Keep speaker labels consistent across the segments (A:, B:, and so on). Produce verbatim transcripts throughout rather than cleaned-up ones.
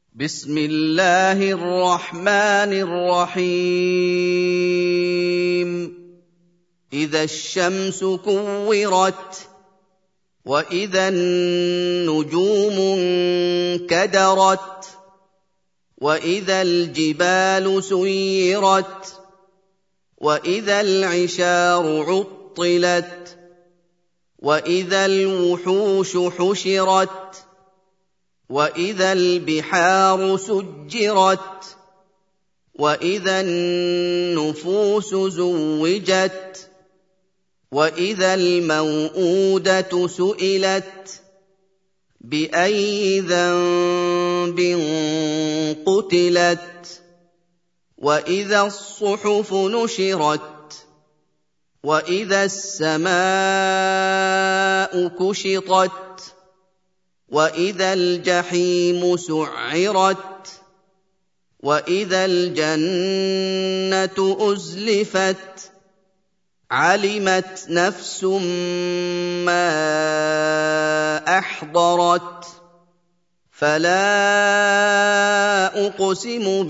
A: بسم الله الرحمن الرحيم إذا الشمس كورت وإذا النجوم انكدرت وإذا الجبال سيرت وإذا العشار عطلت وإذا الوحوش حشرت وإذا البحار سجرت وإذا النفوس زوجت وإذا الموءودة سئلت بأي ذنب قتلت وإذا الصحف نشرت وإذا السماء كشطت وإذا الجحيم سعرت وإذا الجنة أزلفت علمت نفس ما أحضرت فلا أقسم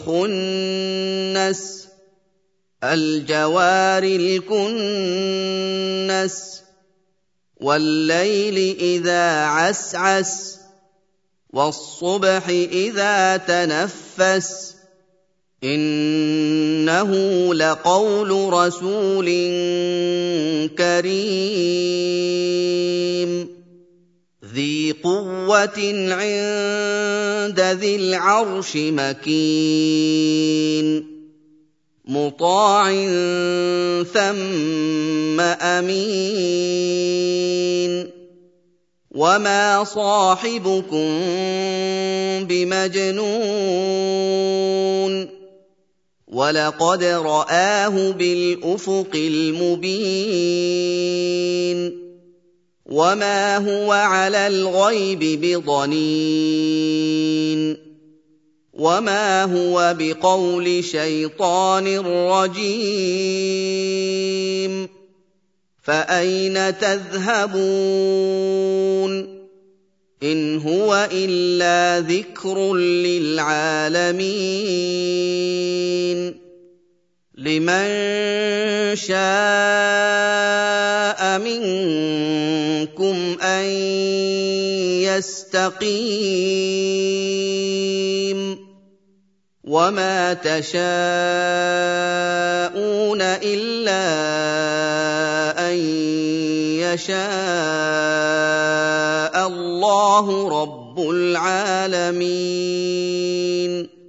A: بالخنس الجوار الكنس والليل إذا عسعس والصبح إذا تنفس إنه لقول رسول كريم ذي قوة عند ذي العرش مكين مطاع ثم أمين وما صاحبكم بمجنون ولقد رآه بالأفق المبين وما هو على الغيب بضنين وما هو بقول شيطان رجيم فأين تذهبون إن هو إلا ذكر للعالمين لمن شاء منكم أن يستقيم وما تشاءون إلا أن يشاء الله رب العالمين